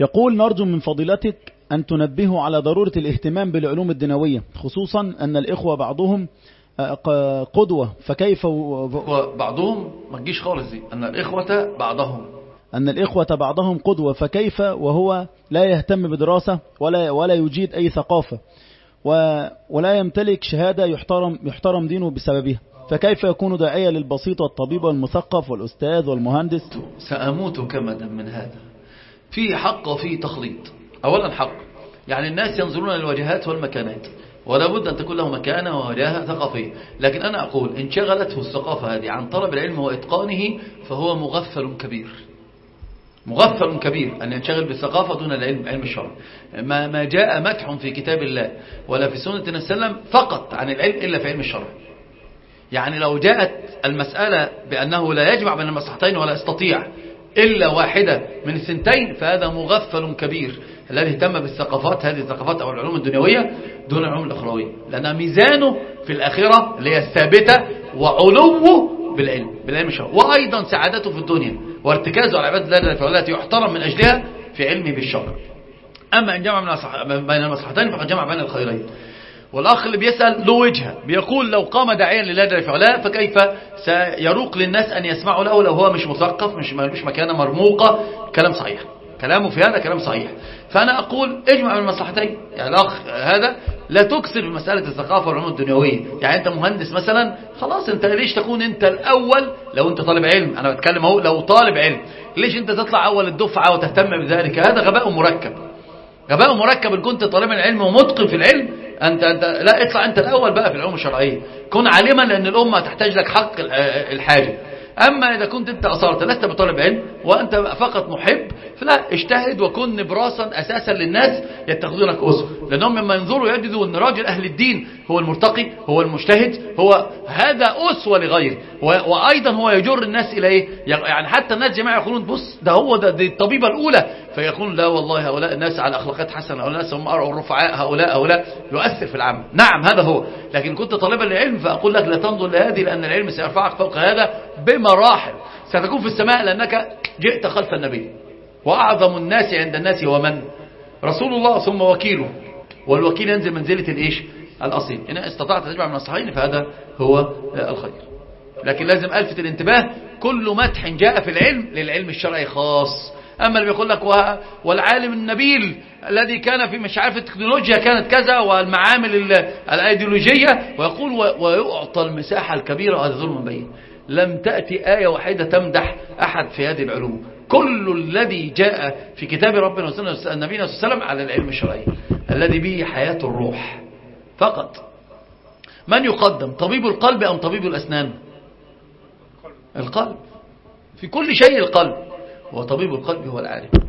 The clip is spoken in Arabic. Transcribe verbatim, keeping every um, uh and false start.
يقول: نرجو من فضيلتك أن تنبهوا على ضرورة الاهتمام بالعلوم الدنيوية، خصوصا أن الإخوة بعضهم قدوة، فكيف و... بعضهم ما تجيش خالص دي، أن الإخوة بعضهم أن الإخوة بعضهم قدوة، فكيف وهو لا يهتم بدراسة ولا ولا يجيد أي ثقافة و... ولا يمتلك شهادة يحترم يحترم دينه بسببها، فكيف يكون داعية للبسيط والطبيب والمثقف والأستاذ والمهندس؟ سأموت كمدا من هذا. في حق وفي تخليط. أولا حق، يعني الناس ينظرون للوجهات والمكانات، ولا بد أن تكون له مكانة ووجهة ثقافية، لكن أنا أقول إن شغلته الثقافة هذه عن طلب العلم وإتقانه فهو مغفل كبير. مغفل كبير أن ينشغل بالثقافة دون العلم، علم الشرع. ما, ما جاء مدح في كتاب الله ولا في سنة النبي صلى الله عليه وسلم فقط عن العلم إلا في علم الشرع. يعني لو جاءت المسألة بأنه لا يجمع بين المصلحتين ولا يستطيع إلا واحدة من الثنتين فهذا مغفل كبير الذي اهتم بالثقافات، هذه الثقافات أو العلوم الدنيوية دون العلوم الأخروية، لأن ميزانه في الآخرة اللي هي الثابتة وعلوه بالعلم بالعلم الشرعي، وأيضا سعادته في الدنيا وارتكازه على عبادة الله التي يحترم من أجلها في علمه بالشرع. أما إن جمع بين المصلحتين فقد جمع بين الخيرين. والأخ اللي بيسأل له وجهة، بيقول لو قام داعيا لله جل في علاه فكيف سيروق للناس أن يسمعوا له لو هو مش مثقف، مش مش مكانه مرموقة. كلام صحيح، كلامه في هذا كلام صحيح. فأنا أقول اجمع بين المصلحتين. يعني الأخ هذا لا تكثر بمسألة الثقافة والعلوم الدنيوية. يعني أنت مهندس مثلا، خلاص أنت ليش تكون أنت الأول لو أنت طالب علم؟ أنا بتكلم اهو لو طالب علم، ليش أنت تطلع أول الدفعة وتهتم بذلك؟ هذا غباء مركب. غباء مركب. إن كنت طالب العلم ومتقن في العلم أنت, أنت لا اطلع أنت الأول بقى في العلوم الشرعية، كن عالما لأن الأمة تحتاج لك حق الحاجة. أما إذا كنت أنت أصرت لست بطالب علم وأنت فقط محب فلا، اجتهد وكن نبراسا أساسا للناس يتخذونك أسوة، لأنهم لما ينظروا يجدوا أن راجل أهل الدين هو المرتقي هو المجتهد هو هذا أسوة لغيره، وأيضا هو يجر الناس إلى إيه؟ يعني حتى الناس جماعة يقولون بص ده هو ده دي الطبيبة الأولى، فيقول لا والله هؤلاء الناس على أخلاقات حسنة، هؤلاء الناس هم أرعوا الرفعاء، هؤلاء هؤلاء يؤثر في العمل. نعم هذا هو، لكن كنت طالبا للعلم فأقول لك لا تنظر لهذه، لأن العلم سيرفعك فوق هذا بمراحل، ستكون في السماء لأنك جئت خلف النبي، وأعظم الناس عند الناس هو من؟ رسول الله ثم وكيله، والوكيل ينزل منزلة الإيش؟ الأصيل. إن استطعت تجمع من الصحيحين فهذا هو الخير. لكن لازم ألفت الانتباه، كل مدح جاء في العلم للعلم الشرعي خاص. أما اللي بيقول لك والعالم النبيل الذي كان في مش عارف التكنولوجيا كانت كذا والمعامل الأيديولوجية ويقول ويعطى المساحة الكبيرة، هذا ظلم بين. لم تأتي آية واحدة تمدح أحد في هذه العلوم، كل الذي جاء في كتاب ربنا وسنة النبي صلى الله عليه وسلم على العلم الشرعي الذي به حياة الروح فقط. من يقدم، طبيب القلب أم طبيب الأسنان؟ القلب، في كل شيء القلب، وطبيب القلب هو العالم.